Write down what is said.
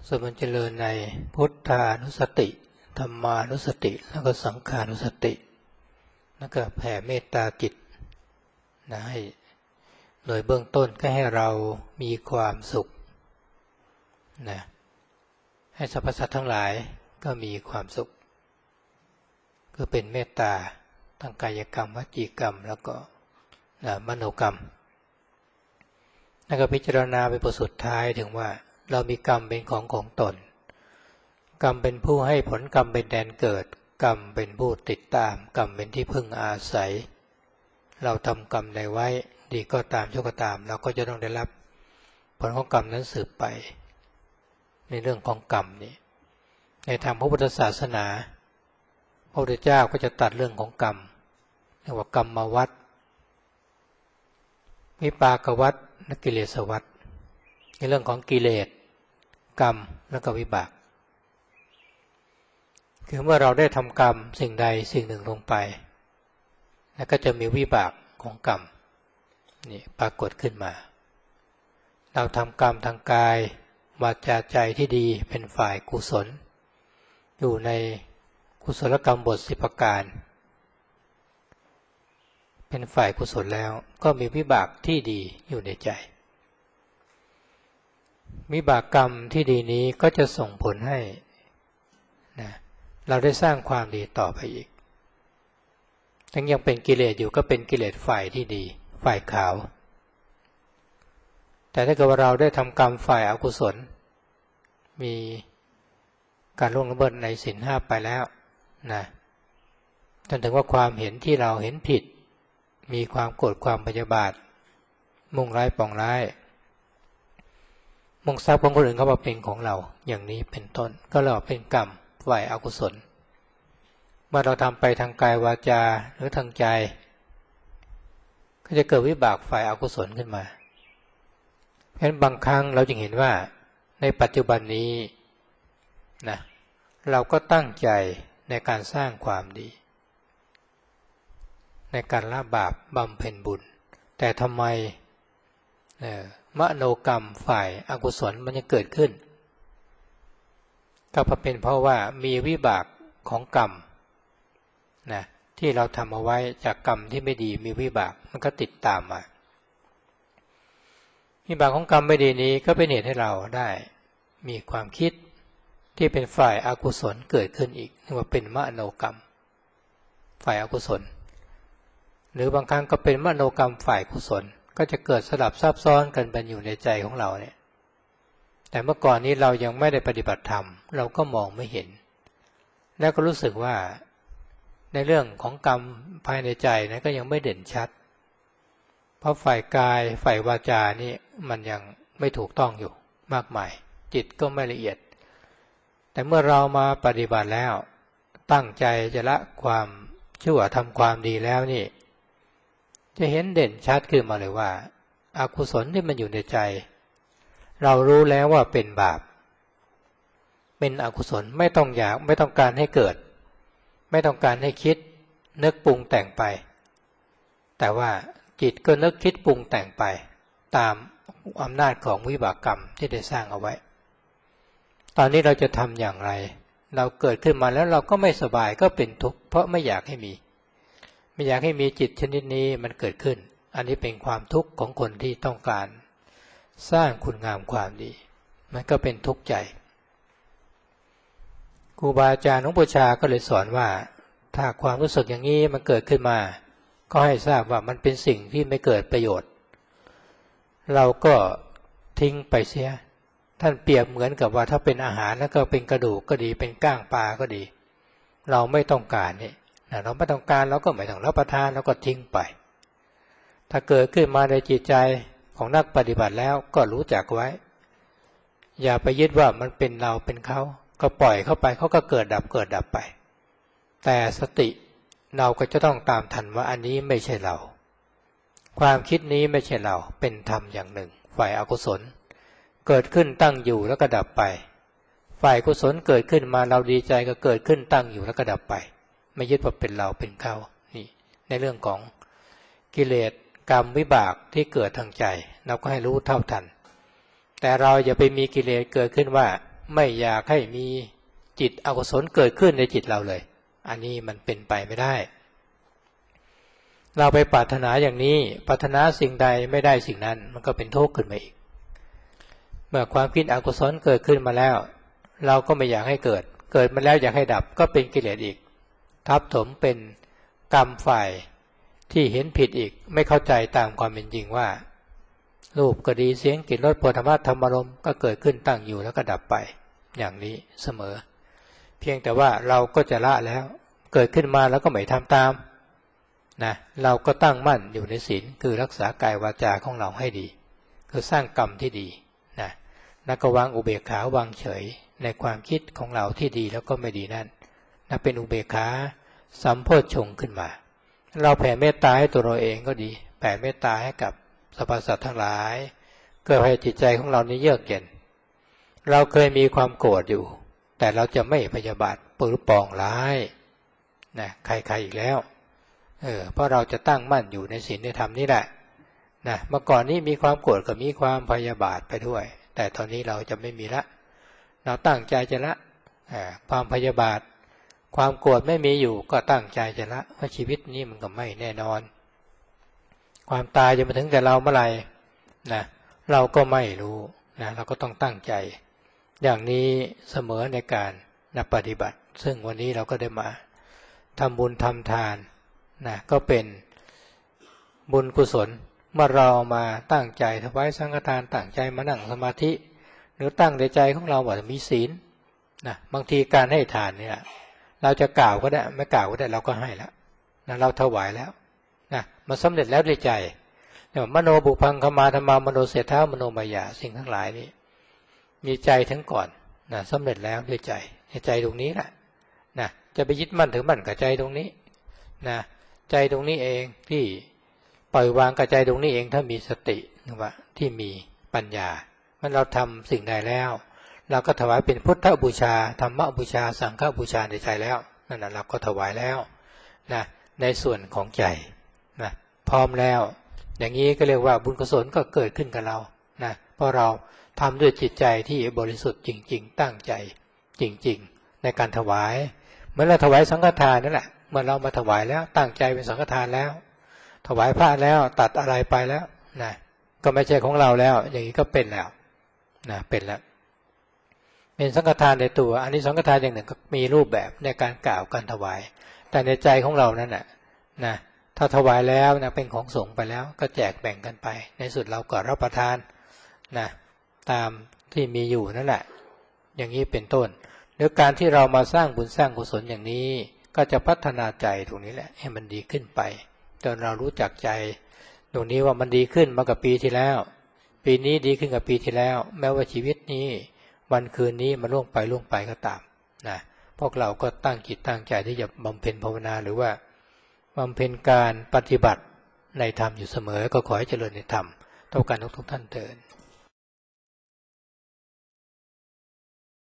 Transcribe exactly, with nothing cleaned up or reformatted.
ส่วนมันเจริญในพุทธานุสติธรรมานุสติแล้วก็สังขานุสติแล้วก็แผ่เมตตาจิตนะให้โดยเบื้องต้นก็ให้เรามีความสุขนะให้สรรพสัตว์ทั้งหลายก็มีความสุขคือเป็นเมตตาทางกายกรรมวจีกรรมแล้วก็นะมโนกรรมแล้วก็พิจารณาไปบทสุดท้ายถึงว่าเรามีกรรมเป็นของของตนกรรมเป็นผู้ให้ผลกรรมเป็นแดนเกิดกรรมเป็นผู้ติดตามกรรมเป็นที่พึ่งอาศัยเราทำกรรมใดไว้ดีก็ตามชั่วก็ตามเราก็จะต้องได้รับผลของกรรมนั้นสืบไปในเรื่องของกรรมนี้ในทางพระพุทธศาสนาพระพุทธเจ้าก็จะตัดเรื่องของกรรมเรียกว่ากรรมวัฏวิปากวัฏและกิเลสวัฏในเรื่องของกิเลสกรรมและก็วิบากคือเมื่อเราได้ทำกรรมสิ่งใดสิ่งหนึ่งลงไปแล้วก็จะมีวิบากของกรรมนี่ปรากฏขึ้นมาเราทำกรรมทางกายวาจาใจที่ดีเป็นฝ่ายกุศลอยู่ในกุศลกรรมบทสิบประการเป็นฝ่ายกุศลแล้วก็มีวิบากที่ดีอยู่ในใจวิบากกรรมที่ดีนี้ก็จะส่งผลให้นะเราได้สร้างความดีต่อไปอีกทั้งยังเป็นกิเลสอยู่ก็เป็นกิเลสฝ่ายที่ดีฝ่ายขาวแต่ถ้าเกิดว่าเราได้ทำกรรมฝ่ายอกุศลมีการล่วงละเมิดในศีลห้าไปแล้วนะจนถึงว่าความเห็นที่เราเห็นผิดมีความโกรธความพยาบาทมุ่งร้ายปองร้ายมุ่งทรัพย์ของคนอื่นเขามาเป็นของเราอย่างนี้เป็นต้นก็เรียกว่าเป็นกรรมฝ่ายอกุศลเมื่อเราทำไปทางกายวาจาหรือทางใจก็จะเกิดวิบากฝ่ายอกุศลขึ้นมาเพราะฉะนั้นบางครั้งเราจึงเห็นว่าในปัจจุบันนี้นะเราก็ตั้งใจในการสร้างความดีในการละบาปบำเพ็ญบุญแต่ทำไมมโนกรรมฝ่ายอกุศลมันยังเกิดขึ้นก็เป็นเพราะว่ามีวิบากของกรรมนะที่เราทำเอาไว้จากกรรมที่ไม่ดีมีวิบากมันก็ติดตามมาวิบากของกรรมไม่ดีนี้ก็เป็นเหตุให้เราได้มีความคิดที่เป็นฝ่ายอกุศลเกิดขึ้นอีกเรียกว่าเป็นมโนกรรมฝ่ายอกุศลหรือบางครั้งก็เป็นมโนกรรมฝ่ายกุศลก็จะเกิดสลับซับซ้อนกันเป็นอยู่ในใจของเราเนี่ยแต่เมื่อก่อนนี้เรายังไม่ได้ปฏิบัติธรรมเราก็มองไม่เห็นแล้วก็รู้สึกว่าในเรื่องของกรรมภายในใจนะก็ยังไม่เด่นชัดเพราะฝ่ายกายฝ่ายวาจานี่มันยังไม่ถูกต้องอยู่มากมายจิตก็ไม่ละเอียดแต่เมื่อเรามาปฏิบัติแล้วตั้งใจจะละความชั่วทำความดีแล้วนี่จะเห็นเด่นชัดขึ้นมาเลยว่าอกุศลที่มันอยู่ในใจเรารู้แล้วว่าเป็นบาปเป็นอกุศลไม่ต้องอยากไม่ต้องการให้เกิดไม่ต้องการให้คิดนึกปรุงแต่งไปแต่ว่าจิตก็นึกคิดปรุงแต่งไปตามอำนาจของวิบากกรรมที่ได้สร้างเอาไว้ตอนนี้เราจะทำอย่างไรเราเกิดขึ้นมาแล้วเราก็ไม่สบายก็เป็นทุกข์เพราะไม่อยากให้มีไม่อยากให้มีจิตชนิดนี้มันเกิดขึ้นอันนี้เป็นความทุกข์ของคนที่ต้องการสร้างคุณงามความดีมันก็เป็นทุกข์ใจครูบาอาจารย์หลวงปู่ชาก็เลยสอนว่าถ้าความรู้สึกอย่างนี้มันเกิดขึ้นมาก็ให้ทราบว่ามันเป็นสิ่งที่ไม่เกิดประโยชน์เราก็ทิ้งไปเสียท่านเปรียบเหมือนกับว่าถ้าเป็นอาหารแล้วก็เป็นกระดูกก็ดีเป็นก้างปลาก็ดีเราไม่ต้องการนี่เราไม่ต้องการเราก็ไม่ต้องรับประทานแล้วก็ทิ้งไปถ้าเกิดขึ้นมาในจิตใจของนักปฏิบัติแล้วก็รู้จักไว้อย่าไปยึดว่ามันเป็นเราเป็นเขาก็ปล่อยเข้าไปเขาก็เกิดดับเกิดดับไปแต่สติเราก็จะต้องตามทันว่าอันนี้ไม่ใช่เราความคิดนี้ไม่ใช่เราเป็นธรรมอย่างหนึ่งฝ่ายอกุศลเกิดขึ้นตั้งอยู่แล้วก็ดับไปฝ่ายกุศลเกิดขึ้นมาเราดีใจก็เกิดขึ้นตั้งอยู่แล้วก็ดับไปไม่ยึดว่าเป็นเราเป็นเขานี่ในเรื่องของกิเลสกรรมวิบากที่เกิดทางใจเราก็ให้รู้เท่าทันแต่เราอย่าไปมีกิเลสเกิดขึ้นว่าไม่อยากให้มีจิตอกุศลเกิดขึ้นในจิตเราเลยอันนี้มันเป็นไปไม่ได้เราไปปรารถนาอย่างนี้ปรารถนาสิ่งใดไม่ได้สิ่งนั้นมันก็เป็นทุกข์ขึ้นมาอีกเมื่อความคิดอกุศลเกิดขึ้นมาแล้วเราก็ไม่อยากให้เกิดเกิดมาแล้วอยากให้ดับก็เป็นกิเลสอีกทับถมเป็นกรรมฝ่ายที่เห็นผิดอีกไม่เข้าใจตามความเป็นจริงว่ารูปก็ดีเสียงกลิ่นรสโผฏฐัพพะธรรมารมณ์ก็เกิดขึ้นตั้งอยู่แล้วก็ดับไปอย่างนี้เสมอเพียงแต่ว่าเราก็จะละแล้วเกิดขึ้นมาแล้วก็ไม่ทำตามนะเราก็ตั้งมั่นอยู่ในศีลคือรักษากายวาจาของเราให้ดีคือสร้างกรรมที่ดีนะแล้วก็วางอุเบกขาวางเฉยในความคิดของเราที่ดีแล้วก็ไม่ดีนั่นนะเป็นอุเบกขาสัมโพชฌงค์ขึ้นมาเราแผ่เมตตาให้ตัวเราเองก็ดีแผ่เมตตาให้กับสรรพสัตว์ทั้งหลายเกิดให้จิตใจของเรานี้เยือกเย็นเราเคยมีความโกรธอยู่แต่เราจะไม่พยาบาทปื้อปองร้ายนะใครๆอีกแล้วเออเพราะเราจะตั้งมั่นอยู่ในศีลในธรรมนี่แหละนะเมื่อก่อนนี้มีความโกรธก็มีความพยาบาทไปด้วยแต่ตอนนี้เราจะไม่มีละเราตั้งใจจะละความพยาบาทความโกรธไม่มีอยู่ก็ตั้งใจจะละว่าชีวิตนี้มันก็ไม่แน่นอนความตายจะมาถึงแต่เราเมื่อไหร่นะเราก็ไม่รู้นะเราก็ต้องตั้งใจอย่างนี้เสมอในการนะปฏิบัติซึ่งวันนี้เราก็ได้มาทำบุญทำทานนะก็เป็นบุญกุศลเมื่อเรามาตั้งใจถวายสังฆทานตั้งใจมานั่งสมาธิหรือตั้งในใจของเราว่ามีศีลนะบางทีการให้ทานเนี่ยเราจะกล่าวก็ได้ไม่กล่าวก็ได้เราก็ให้แล้วนะเราถวายแล้วนะมันสำเร็จแล้วด้วยใจเนี่ยมโนบุพังคมาธรรมามโนเสถามโนมายาสิ่งทั้งหลายนี้มีใจทั้งก่อนนะสำเร็จแล้วด้วยใจใจตรงนี้แหละนะจะไปยึดมั่นถือมั่นกับใจตรงนี้นะใจตรงนี้เองที่ปล่อยวางกับใจตรงนี้เองถ้ามีสตินะว่าที่มีปัญญามันเราทำสิ่งใดแล้วเราก็ถวายเป็นพุทธบูชาธรรมบูชาสังฆบูชาในใจแล้วนั่นแหละเราก็ถวายแล้วนะในส่วนของใจนะพร้อมแล้วอย่างนี้ก็เรียกว่าบุญกุศลก็เกิดขึ้นกับเรานะเพราะเราทำด้วยจิตใจที่บริสุทธิ์จริงๆตั้งใจจริงๆในการถวายเมื่อเราถวายสังฆทานนั่นแหละเมื่อเรามาถวายแล้วตั้งใจเป็นสังฆทานแล้วถวายพระแล้วตัดอะไรไปแล้วนะก็ไม่ใช่ของเราแล้วอย่างนี้ก็เป็นแล้วนะเป็นแล้วเป็นสังฆทานในตัวอันนี้สังฆทานอย่างหนึ่งก็มีรูปแบบในการกล่าวการถวายแต่ในใจของเรานั่นแหละนะถ้าถวายแล้วนะเป็นของสงฆ์ไปแล้วก็แจกแบ่งกันไปในสุดเราก็รับประทานนะตามที่มีอยู่นั่นแหละอย่างนี้เป็นต้นหรือการที่เรามาสร้างบุญสร้างกุศลอย่างนี้ก็จะพัฒนาใจตรงนี้แหละให้มันดีขึ้นไปจนเรารู้จักใจตรงนี้ว่ามันดีขึ้นมากับปีที่แล้วปีนี้ดีขึ้นกับปีที่แล้วแม้ว่าชีวิตนี้วันคืนนี้มันล่วงไปล่วงไปก็ตามนะพวกเราก็ตั้งจิตตั้งใจที่จะบำเพ็ญภาวนาหรือว่าบำเพ็ญการปฏิบัติในธรรมอยู่เสมอก็ขอให้เจริญในธรรมเท่ากันทุกท่านเถิด